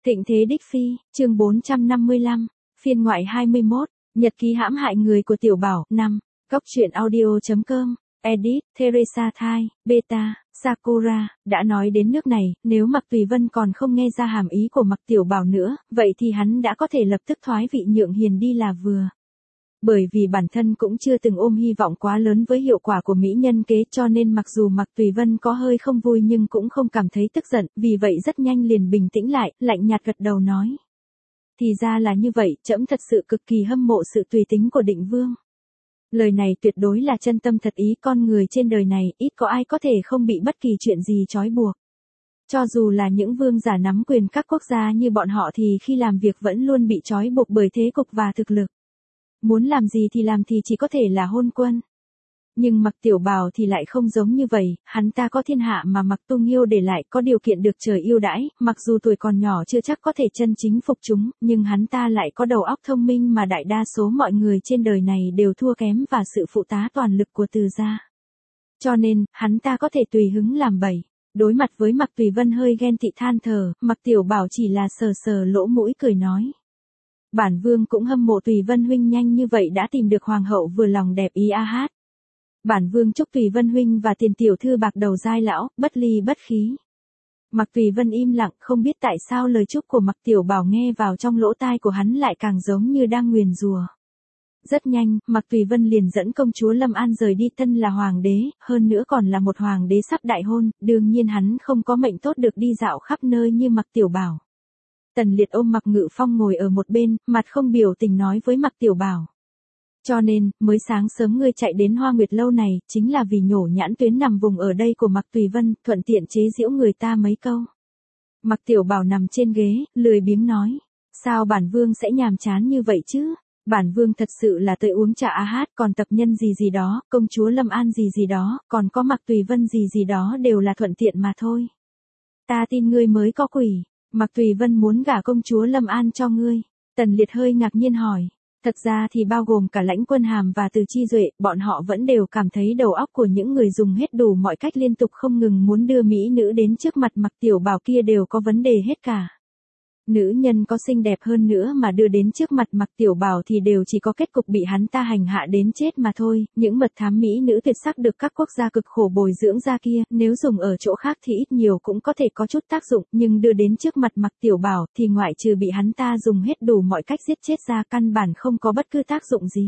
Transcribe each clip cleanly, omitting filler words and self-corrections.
Thịnh thế đích phi, chương 455, phiên ngoại 21, nhật ký hãm hại người của Tiểu Bảo, 5, góc truyện audio.com, edit, Teresa Thai, Beta, Sakura, đã nói đến nước này, nếu Mạc Tùy Vân còn không nghe ra hàm ý của Mạc Tiểu Bảo nữa, vậy thì hắn đã có thể lập tức thoái vị nhượng hiền đi là vừa. Bởi vì bản thân cũng chưa từng ôm hy vọng quá lớn với hiệu quả của mỹ nhân kế, cho nên mặc dù Mạc Tùy Vân có hơi không vui nhưng cũng không cảm thấy tức giận, vì vậy rất nhanh liền bình tĩnh lại, lạnh nhạt gật đầu nói. Thì ra là như vậy, trẫm thật sự cực kỳ hâm mộ sự tùy tính của Định Vương. Lời này tuyệt đối là chân tâm thật ý, con người trên đời này, ít có ai có thể không bị bất kỳ chuyện gì trói buộc. Cho dù là những vương giả nắm quyền các quốc gia như bọn họ thì khi làm việc vẫn luôn bị trói buộc bởi thế cục và thực lực. Muốn làm gì thì làm thì chỉ có thể là hôn quân. Nhưng Mạc Tiểu Bảo thì lại không giống như vậy, hắn ta có thiên hạ mà Mạc Tu Nghiêu để lại, có điều kiện được trời yêu đãi, mặc dù tuổi còn nhỏ chưa chắc có thể chân chính phục chúng, nhưng hắn ta lại có đầu óc thông minh mà đại đa số mọi người trên đời này đều thua kém và sự phụ tá toàn lực của Từ gia. Cho nên, hắn ta có thể tùy hứng làm bậy. Đối mặt với Mạc Tùy Vân hơi ghen tị than thở, Mạc Tiểu Bảo chỉ là sờ sờ lỗ mũi cười nói. Bản vương cũng hâm mộ Tùy Vân huynh nhanh như vậy đã tìm được hoàng hậu vừa lòng đẹp ý a hát. Bản vương chúc Tùy Vân huynh và tiền tiểu thư bạc đầu giai lão, bất ly bất khí. Mạc Tùy Vân im lặng, không biết tại sao lời chúc của Mạc Tiểu Bảo nghe vào trong lỗ tai của hắn lại càng giống như đang nguyền rủa. Rất nhanh, Mạc Tùy Vân liền dẫn công chúa Lâm An rời đi, thân là hoàng đế, hơn nữa còn là một hoàng đế sắp đại hôn, đương nhiên hắn không có mệnh tốt được đi dạo khắp nơi như Mạc Tiểu Bảo. Tần Liệt ôm Mạc Ngự Phong ngồi ở một bên, mặt không biểu tình nói với Mạc Tiểu Bảo. Cho nên, mới sáng sớm ngươi chạy đến Hoa Nguyệt lâu này, chính là vì nhổ nhãn tuyến nằm vùng ở đây của Mạc Tùy Vân, thuận tiện chế giễu người ta mấy câu. Mạc Tiểu Bảo nằm trên ghế, lười biếng nói. Sao bản vương sẽ nhàm chán như vậy chứ? Bản vương thật sự là tới uống trà a hát, còn tập nhân gì gì đó, công chúa Lâm An gì gì đó, còn có Mạc Tùy Vân gì gì đó đều là thuận tiện mà thôi. Ta tin ngươi mới có quỷ. Mạc Tùy Vân muốn gả công chúa Lâm An cho ngươi. Tần Liệt hơi ngạc nhiên hỏi. Thật ra thì bao gồm cả Lãnh Quân Hàm và Từ Chi Duệ, bọn họ vẫn đều cảm thấy đầu óc của những người dùng hết đủ mọi cách liên tục không ngừng muốn đưa mỹ nữ đến trước mặt Mạc Tiểu Bảo kia đều có vấn đề hết cả. Nữ nhân có xinh đẹp hơn nữa mà đưa đến trước mặt Mạc Tiểu Bảo thì đều chỉ có kết cục bị hắn ta hành hạ đến chết mà thôi, những mật thám mỹ nữ tuyệt sắc được các quốc gia cực khổ bồi dưỡng ra kia, nếu dùng ở chỗ khác thì ít nhiều cũng có thể có chút tác dụng, nhưng đưa đến trước mặt Mạc Tiểu Bảo thì ngoại trừ bị hắn ta dùng hết đủ mọi cách giết chết ra căn bản không có bất cứ tác dụng gì.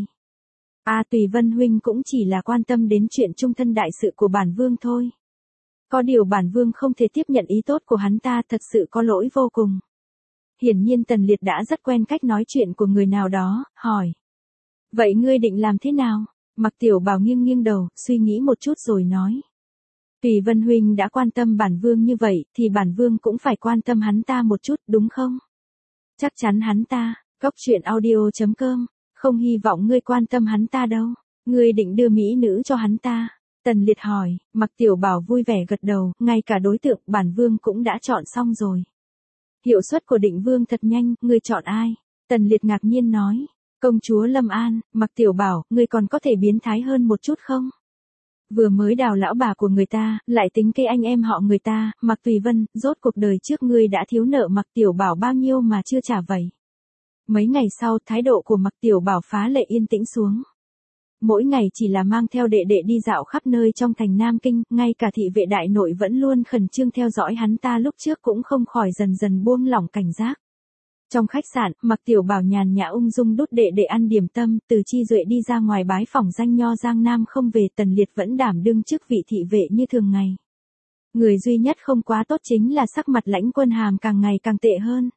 Tùy Vân huynh cũng chỉ là quan tâm đến chuyện trung thân đại sự của bản vương thôi. Có điều bản vương không thể tiếp nhận ý tốt của hắn ta, thật sự có lỗi vô cùng. Hiển nhiên Tần Liệt đã rất quen cách nói chuyện của người nào đó, hỏi. Vậy ngươi định làm thế nào? Mạc Tiểu Bảo nghiêng nghiêng đầu, suy nghĩ một chút rồi nói. Tùy Vân huynh đã quan tâm bản vương như vậy, thì bản vương cũng phải quan tâm hắn ta một chút, đúng không? Chắc chắn hắn ta, góc truyện audio.com, không hy vọng ngươi quan tâm hắn ta đâu. Ngươi định đưa mỹ nữ cho hắn ta? Tần Liệt hỏi. Mạc Tiểu Bảo vui vẻ gật đầu, ngay cả đối tượng bản vương cũng đã chọn xong rồi. Hiệu suất của Định Vương thật nhanh, ngươi chọn ai? Tần Liệt ngạc nhiên nói. Công chúa Lâm An. Mạc Tiểu Bảo, ngươi còn có thể biến thái hơn một chút không? Vừa mới đào lão bà của người ta, lại tính kế anh em họ người ta, Mạc Tùy Vân, rốt cuộc đời trước ngươi đã thiếu nợ Mạc Tiểu Bảo bao nhiêu mà chưa trả vậy? Mấy ngày sau, thái độ của Mạc Tiểu Bảo phá lệ yên tĩnh xuống. Mỗi ngày chỉ là mang theo đệ đệ đi dạo khắp nơi trong thành Nam Kinh, ngay cả thị vệ đại nội vẫn luôn khẩn trương theo dõi hắn ta lúc trước cũng không khỏi dần dần buông lỏng cảnh giác. Trong khách sạn, Mạc Tiểu Bảo nhàn nhã ung dung đút đệ đệ ăn điểm tâm, Từ Chi Duệ đi ra ngoài bái phỏng danh nho Giang Nam không về, Tần Liệt vẫn đảm đương chức vị thị vệ như thường ngày. Người duy nhất không quá tốt chính là sắc mặt Lãnh Quân Hàm càng ngày càng tệ hơn.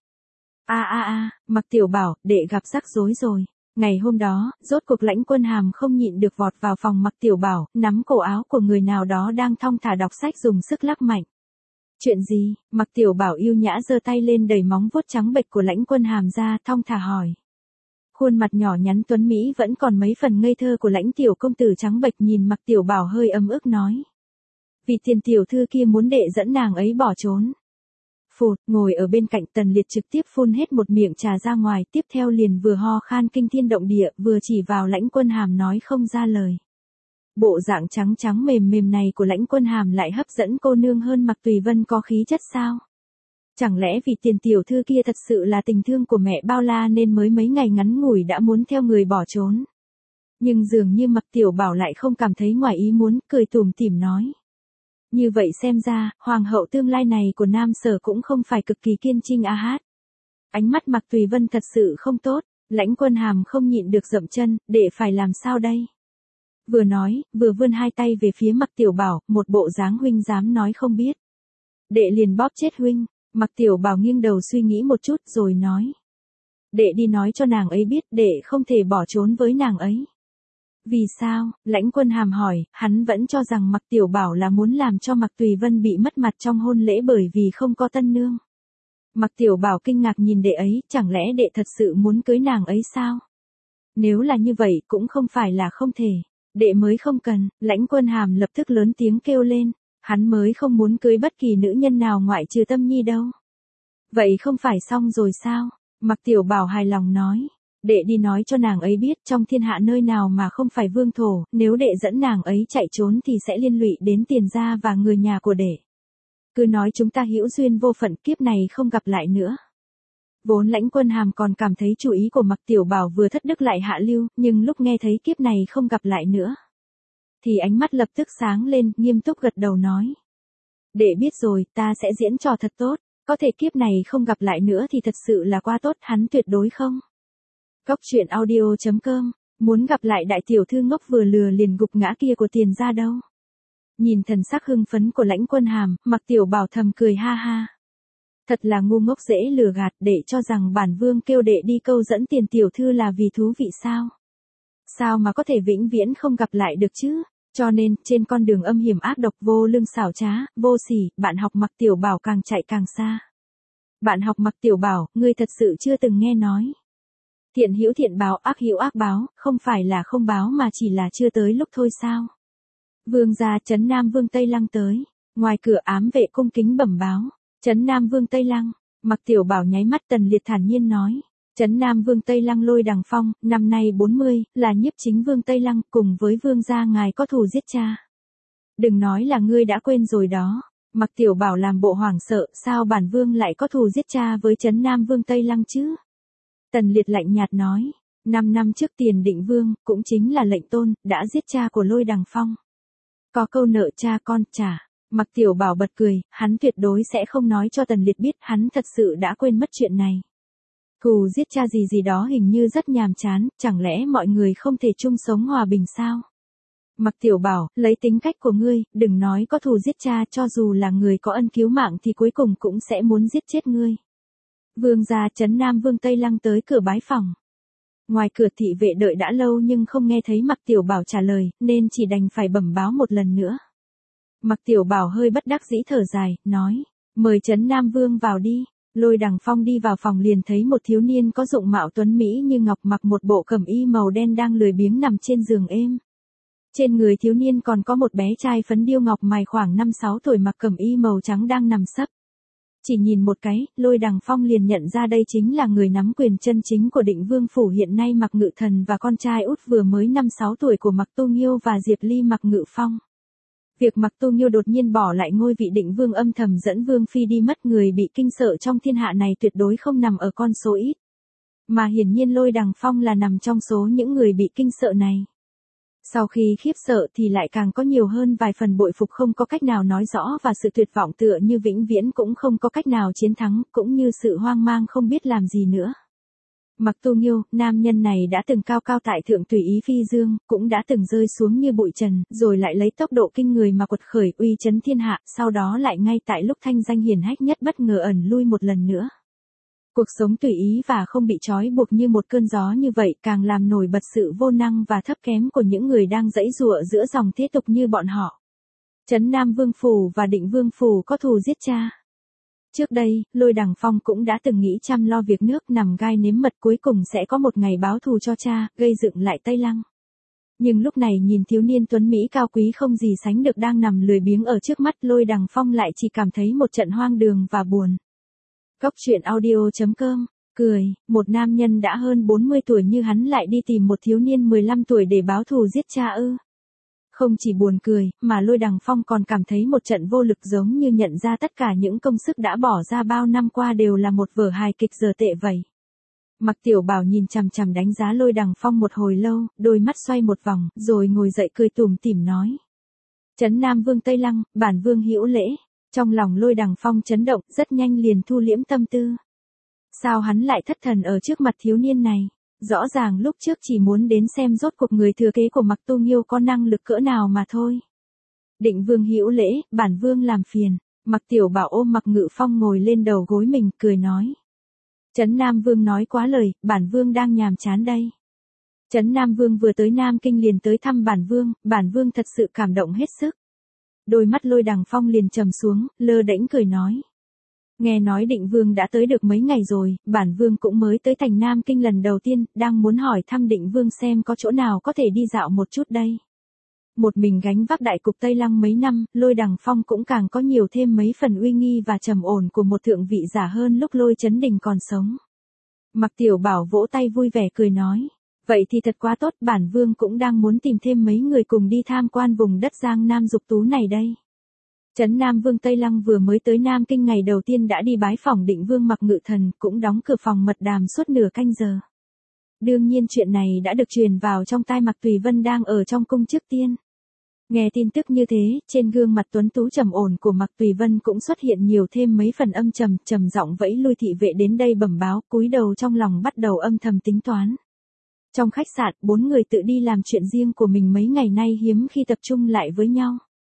Mạc Tiểu Bảo, đệ gặp rắc rối rồi. Ngày hôm đó, rốt cuộc Lãnh Quân Hàm không nhịn được vọt vào phòng Mạc Tiểu Bảo, nắm cổ áo của người nào đó đang thong thả đọc sách dùng sức lắc mạnh. Chuyện gì? Mạc Tiểu Bảo yêu nhã giơ tay lên đẩy móng vuốt trắng bệch của Lãnh Quân Hàm ra, thong thả hỏi. Khuôn mặt nhỏ nhắn tuấn mỹ vẫn còn mấy phần ngây thơ của Lãnh tiểu công tử trắng bệch nhìn Mạc Tiểu Bảo hơi ấm ức nói. Vì tiền tiểu thư kia muốn đệ dẫn nàng ấy bỏ trốn. Phụt, ngồi ở bên cạnh Tần Liệt trực tiếp phun hết một miệng trà ra ngoài, tiếp theo liền vừa ho khan kinh thiên động địa, vừa chỉ vào Lãnh Quân Hàm nói không ra lời. Bộ dạng trắng trắng mềm mềm này của Lãnh Quân Hàm lại hấp dẫn cô nương hơn Mạc Tùy Vân có khí chất sao? Chẳng lẽ vì tiền tiểu thư kia thật sự là tình thương của mẹ bao la nên mới mấy ngày ngắn ngủi đã muốn theo người bỏ trốn. Nhưng dường như Mặc Tiểu Bảo lại không cảm thấy ngoài ý muốn, cười tủm tỉm nói. Như vậy xem ra, hoàng hậu tương lai này của Nam Sở cũng không phải cực kỳ kiên trinh a hát. Ánh mắt Mạc Tùy Vân thật sự không tốt, Lãnh Quân Hàm không nhịn được dậm chân, đệ phải làm sao đây? Vừa nói, vừa vươn hai tay về phía Mạc Tiểu Bảo, một bộ dáng huynh dám nói không biết. Đệ liền bóp chết huynh. Mạc Tiểu Bảo nghiêng đầu suy nghĩ một chút rồi nói. Đệ đi nói cho nàng ấy biết đệ không thể bỏ trốn với nàng ấy. Vì sao? Lãnh Quân Hàm hỏi, hắn vẫn cho rằng Mạc Tiểu Bảo là muốn làm cho Mạc Tùy Vân bị mất mặt trong hôn lễ bởi vì không có tân nương. Mạc Tiểu Bảo kinh ngạc nhìn đệ ấy, chẳng lẽ đệ thật sự muốn cưới nàng ấy sao? Nếu là như vậy cũng không phải là không thể. Đệ mới không cần. Lãnh Quân Hàm lập tức lớn tiếng kêu lên. Hắn mới không muốn cưới bất kỳ nữ nhân nào ngoại trừ Tâm Nhi đâu. Vậy không phải xong rồi sao? Mạc Tiểu Bảo hài lòng nói. Đệ đi nói cho nàng ấy biết trong thiên hạ nơi nào mà không phải vương thổ, nếu đệ dẫn nàng ấy chạy trốn thì sẽ liên lụy đến Tiền gia và người nhà của đệ. Cứ nói chúng ta hữu duyên vô phận, kiếp này không gặp lại nữa. Vốn Lãnh Quân Hàm còn cảm thấy chủ ý của Mạc Tiểu Bảo vừa thất đức lại hạ lưu, nhưng lúc nghe thấy kiếp này không gặp lại nữa, thì ánh mắt lập tức sáng lên, nghiêm túc gật đầu nói. Đệ biết rồi, ta sẽ diễn trò thật tốt, có thể kiếp này không gặp lại nữa thì thật sự là quá tốt, hắn tuyệt đối không. Cốc truyện audio.com, muốn gặp lại đại tiểu thư ngốc vừa lừa liền gục ngã kia của Tiền gia đâu. Nhìn thần sắc hưng phấn của Lãnh Quân Hàm, Mạc Tiểu Bảo thầm cười ha ha. Thật là ngu ngốc dễ lừa gạt, để cho rằng bản vương kêu đệ đi câu dẫn Tiền tiểu thư là vì thú vị sao? Sao mà có thể vĩnh viễn không gặp lại được chứ? Cho nên, trên con đường âm hiểm ác độc vô lương xảo trá, vô sỉ, bạn học Mạc Tiểu Bảo càng chạy càng xa. Bạn học Mạc Tiểu Bảo, ngươi thật sự chưa từng nghe nói. Thiện hữu thiện báo, ác hữu ác báo, không phải là không báo mà chỉ là chưa tới lúc thôi sao? Vương gia trấn Nam Vương Tây Lăng tới, ngoài cửa ám vệ cung kính bẩm báo, trấn Nam Vương Tây Lăng. Mạc Tiểu Bảo nháy mắt, Tần Liệt thản nhiên nói. Trấn Nam Vương Tây Lăng Lôi Đằng Phong, năm nay 40, là nhiếp chính Vương Tây Lăng, cùng với vương gia ngài có thù giết cha. Đừng nói là ngươi đã quên rồi đó. Mạc Tiểu Bảo làm bộ hoảng sợ, sao bản vương lại có thù giết cha với Trấn Nam Vương Tây Lăng chứ? Tần Liệt lạnh nhạt nói, 5 năm trước Tiền Định Vương, cũng chính là lệnh tôn, đã giết cha của Lôi Đằng Phong. Có câu nợ cha con trả. Mạc Tiểu Bảo bật cười, hắn tuyệt đối sẽ không nói cho Tần Liệt biết, hắn thật sự đã quên mất chuyện này. Thù giết cha gì gì đó hình như rất nhàm chán, chẳng lẽ mọi người không thể chung sống hòa bình sao? Mạc Tiểu Bảo, lấy tính cách của ngươi, đừng nói có thù giết cha, cho dù là người có ân cứu mạng thì cuối cùng cũng sẽ muốn giết chết ngươi. Vương gia trấn Nam Vương Tây Lăng tới cửa bái phòng. Ngoài cửa thị vệ đợi đã lâu nhưng không nghe thấy Mạc Tiểu Bảo trả lời, nên chỉ đành phải bẩm báo một lần nữa. Mạc Tiểu Bảo hơi bất đắc dĩ thở dài, nói, mời trấn Nam Vương vào đi. Lôi Đằng Phong đi vào phòng liền thấy một thiếu niên có dụng mạo tuấn mỹ như ngọc mặc một bộ cẩm y màu đen đang lười biếng nằm trên giường êm. Trên người thiếu niên còn có một bé trai phấn điêu ngọc mày khoảng 5-6 tuổi mặc cẩm y màu trắng đang nằm sấp. Chỉ nhìn một cái, Lôi Đằng Phong liền nhận ra đây chính là người nắm quyền chân chính của Định Vương phủ hiện nay Mạc Ngự Thần và con trai út vừa mới 5-6 tuổi của Mạc Tu Nghiêu và Diệp Ly Mạc Ngự Phong. Việc Mạc Tu Nghiêu đột nhiên bỏ lại ngôi vị Định Vương âm thầm dẫn Vương Phi đi mất, người bị kinh sợ trong thiên hạ này tuyệt đối không nằm ở con số ít. Mà hiển nhiên Lôi Đằng Phong là nằm trong số những người bị kinh sợ này. Sau khi khiếp sợ thì lại càng có nhiều hơn vài phần bội phục không có cách nào nói rõ và sự tuyệt vọng tựa như vĩnh viễn cũng không có cách nào chiến thắng, cũng như sự hoang mang không biết làm gì nữa. Mạc Tu Nghiêu, nam nhân này đã từng cao cao tại thượng tùy ý phi dương, cũng đã từng rơi xuống như bụi trần, rồi lại lấy tốc độ kinh người mà quật khởi uy chấn thiên hạ, sau đó lại ngay tại lúc thanh danh hiển hách nhất bất ngờ ẩn lui một lần nữa. Cuộc sống tùy ý và không bị trói buộc như một cơn gió như vậy càng làm nổi bật sự vô năng và thấp kém của những người đang giãy giụa giữa dòng thế tục như bọn họ. Trấn Nam Vương phủ và Định Vương phủ có thù giết cha. Trước đây, Lôi Đằng Phong cũng đã từng nghĩ chăm lo việc nước nằm gai nếm mật cuối cùng sẽ có một ngày báo thù cho cha, gây dựng lại Tây Lăng. Nhưng lúc này nhìn thiếu niên tuấn Mỹ cao quý không gì sánh được đang nằm lười biếng ở trước mắt, Lôi Đằng Phong lại chỉ cảm thấy một trận hoang đường và buồn. Cốc truyện audio.com, cười, một nam nhân đã hơn 40 tuổi như hắn lại đi tìm một thiếu niên 15 tuổi để báo thù giết cha ư? Không chỉ buồn cười, mà Lôi Đằng Phong còn cảm thấy một trận vô lực, giống như nhận ra tất cả những công sức đã bỏ ra bao năm qua đều là một vở hài kịch dở tệ vậy. Mạc Tiểu Bảo nhìn chằm chằm đánh giá Lôi Đằng Phong một hồi lâu, đôi mắt xoay một vòng, rồi ngồi dậy cười tủm tỉm nói. Trấn Nam Vương Tây Lăng, bản vương hữu lễ. Trong lòng Lôi Đằng Phong chấn động, rất nhanh liền thu liễm tâm tư. Sao hắn lại thất thần ở trước mặt thiếu niên này? Rõ ràng lúc trước chỉ muốn đến xem rốt cuộc người thừa kế của Mạc Tu Nghiêu có năng lực cỡ nào mà thôi. Định vương hữu lễ, bản vương làm phiền. Mạc Tiểu Bảo ôm Mạc Ngự Phong ngồi lên đầu gối mình, cười nói. Trấn Nam Vương nói quá lời, bản vương đang nhàm chán đây. Trấn Nam Vương vừa tới Nam Kinh liền tới thăm bản vương thật sự cảm động hết sức. Đôi mắt Lôi Đằng Phong liền trầm xuống, lơ đễnh cười nói. Nghe nói Định Vương đã tới được mấy ngày rồi, bản vương cũng mới tới thành Nam Kinh lần đầu tiên, đang muốn hỏi thăm Định Vương xem có chỗ nào có thể đi dạo một chút đây. Một mình gánh vác đại cục Tây Lăng mấy năm, Lôi Đằng Phong cũng càng có nhiều thêm mấy phần uy nghi và trầm ổn của một thượng vị giả hơn lúc Lôi Chấn Đình còn sống. Mạc Tiểu Bảo vỗ tay vui vẻ cười nói. Vậy thì thật quá tốt, bản vương cũng đang muốn tìm thêm mấy người cùng đi tham quan vùng đất Giang Nam Dục Tú này đây. Trấn Nam Vương Tây Lăng vừa mới tới Nam Kinh ngày đầu tiên đã đi bái phỏng Định Vương Mạc Ngự Thần, cũng đóng cửa phòng mật đàm suốt nửa canh giờ. Đương nhiên chuyện này đã được truyền vào trong tai Mạc Tùy Vân đang ở trong cung trước tiên. Nghe tin tức như thế, trên gương mặt tuấn tú trầm ổn của Mạc Tùy Vân cũng xuất hiện nhiều thêm mấy phần âm trầm, trầm giọng vẫy lui thị vệ đến đây bẩm báo, cúi đầu trong lòng bắt đầu âm thầm tính toán. Trong khách sạn, 4 người tự đi làm chuyện riêng của mình mấy ngày nay hiếm khi tập trung lại với nhau.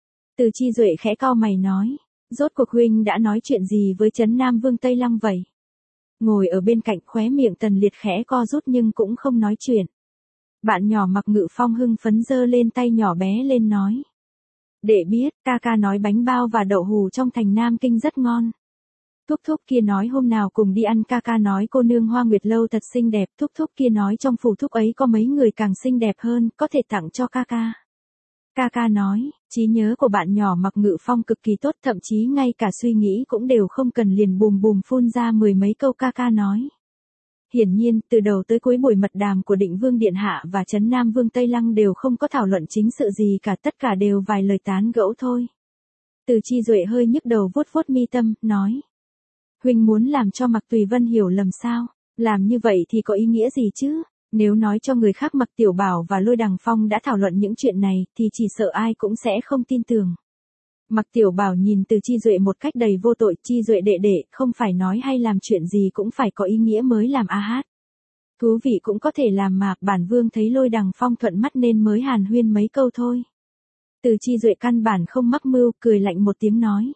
Từ Chi Duệ khẽ cau mày nói, rốt cuộc huynh đã nói chuyện gì với Trấn Nam Vương Tây Lăng vậy? Ngồi ở bên cạnh, khóe miệng Tần Liệt khẽ co rút nhưng cũng không nói chuyện. Bạn nhỏ Mạc Ngự Phong hưng phấn giơ lên tay nhỏ bé lên nói. Để biết, ca ca nói bánh bao và đậu hù trong thành Nam Kinh rất ngon. Thúc thúc kia nói hôm nào cùng đi ăn, ca ca nói cô nương Hoa Nguyệt Lâu thật xinh đẹp, thúc thúc kia nói trong phủ thúc ấy có mấy người càng xinh đẹp hơn, có thể tặng cho ca ca. Ca ca nói, trí nhớ của bạn nhỏ Mạc Ngự Phong cực kỳ tốt, thậm chí ngay cả suy nghĩ cũng đều không cần liền bùm bùm phun ra 10 mấy câu ca ca nói. Hiển nhiên, từ đầu tới cuối buổi mật đàm của Định Vương Điện Hạ và Trấn Nam Vương Tây Lăng đều không có thảo luận chính sự gì cả, tất cả đều vài lời tán gẫu thôi. Từ Chi Duệ hơi nhức đầu vuốt vuốt mi tâm, nói. Huynh muốn làm cho Mạc Tùy Vân hiểu lầm sao? Làm như vậy thì có ý nghĩa gì chứ? Nếu nói cho người khác Mạc Tiểu Bảo và Lôi Đằng Phong đã thảo luận những chuyện này thì chỉ sợ ai cũng sẽ không tin tưởng. Mạc Tiểu Bảo nhìn Từ Chi Duệ một cách đầy vô tội, Chi Duệ đệ đệ, không phải nói hay làm chuyện gì cũng phải có ý nghĩa mới làm a hát. Thú vị cũng có thể làm mà, bản vương thấy Lôi Đằng Phong thuận mắt nên mới hàn huyên mấy câu thôi. Từ Chi Duệ căn bản không mắc mưu, cười lạnh một tiếng nói.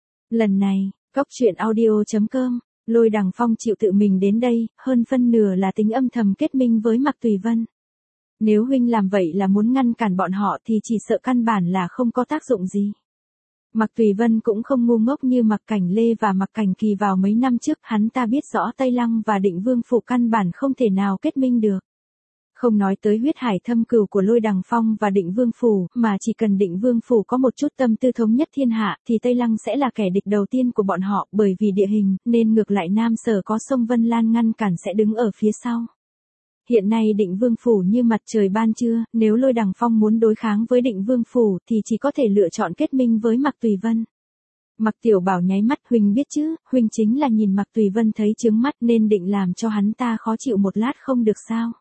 Lần này, Cóc Truyện Audio.com, Lôi Đằng Phong chịu tự mình đến đây, hơn phân nửa là tính âm thầm kết minh với Mạc Tùy Vân. Nếu huynh làm vậy là muốn ngăn cản bọn họ thì chỉ sợ căn bản là không có tác dụng gì. Mạc Tùy Vân cũng không ngu ngốc như Mạc Cảnh Lê và Mạc Cảnh Kỳ vào mấy năm trước, hắn ta biết rõ Tây Lăng và Định Vương phủ căn bản không thể nào kết minh được. Không nói tới huyết hải thâm cừu của Lôi Đằng Phong và Định Vương phủ, mà chỉ cần Định Vương phủ có một chút tâm tư thống nhất thiên hạ thì Tây Lăng sẽ là kẻ địch đầu tiên của bọn họ, bởi vì địa hình, nên ngược lại Nam Sở có sông Vân Lan ngăn cản sẽ đứng ở phía sau. Hiện nay Định Vương phủ như mặt trời ban trưa, nếu Lôi Đằng Phong muốn đối kháng với Định Vương phủ thì chỉ có thể lựa chọn kết minh với Mạc Tùy Vân. Mạc Tiểu Bảo nháy mắt, huynh biết chứ, huynh chính là nhìn Mạc Tùy Vân thấy chướng mắt nên định làm cho hắn ta khó chịu một lát không được sao?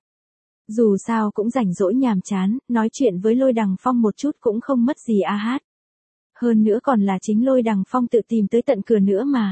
Dù sao cũng rảnh rỗi nhàm chán, nói chuyện với Lôi Đằng Phong một chút cũng không mất gì a hát. Hơn nữa còn là chính Lôi Đằng Phong tự tìm tới tận cửa nữa mà.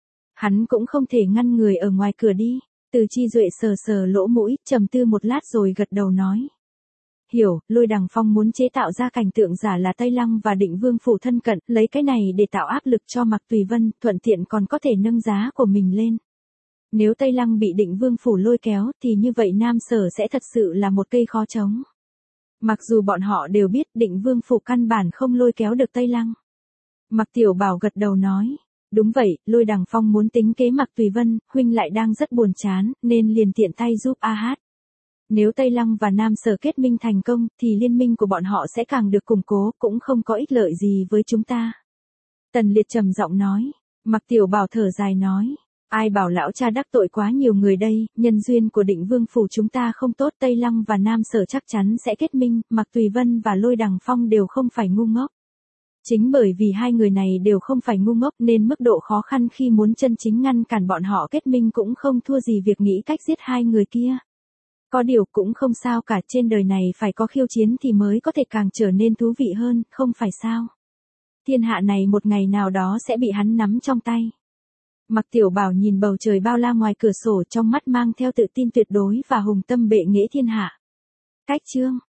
Hắn cũng không thể ngăn người ở ngoài cửa đi. Từ Chi Duệ sờ sờ lỗ mũi, trầm tư một lát rồi gật đầu nói. Hiểu, Lôi Đằng Phong muốn chế tạo ra cảnh tượng giả là Tây Lăng và Định Vương phủ thân cận, lấy cái này để tạo áp lực cho Mạc Tùy Vân, thuận tiện còn có thể nâng giá của mình lên. Nếu Tây Lăng bị Định Vương phủ lôi kéo thì như vậy Nam Sở sẽ thật sự là một cây khó chống. Mặc dù bọn họ đều biết Định Vương phủ căn bản không lôi kéo được Tây Lăng. Mạc Tiểu Bảo gật đầu nói. Đúng vậy, Lôi Đằng Phong muốn tính kế Mạc Tùy Vân, huynh lại đang rất buồn chán, nên liền tiện tay giúp a hát. Nếu Tây Lăng và Nam Sở kết minh thành công, thì liên minh của bọn họ sẽ càng được củng cố, cũng không có ích lợi gì với chúng ta. Tần Liệt trầm giọng nói. Mạc Tiểu Bảo thở dài nói. Ai bảo lão cha đắc tội quá nhiều người đây, nhân duyên của Định Vương phủ chúng ta không tốt, Tây Lăng và Nam Sở chắc chắn sẽ kết minh, Mạc Tùy Vân và Lôi Đằng Phong đều không phải ngu ngốc. Chính bởi vì hai người này đều không phải ngu ngốc nên mức độ khó khăn khi muốn chân chính ngăn cản bọn họ kết minh cũng không thua gì việc nghĩ cách giết hai người kia. Có điều cũng không sao cả, trên đời này phải có khiêu chiến thì mới có thể càng trở nên thú vị hơn, không phải sao? Thiên hạ này một ngày nào đó sẽ bị hắn nắm trong tay. Mạc Tiểu Bảo nhìn bầu trời bao la ngoài cửa sổ, trong mắt mang theo tự tin tuyệt đối và hùng tâm bệ nghệ thiên hạ. Cách chương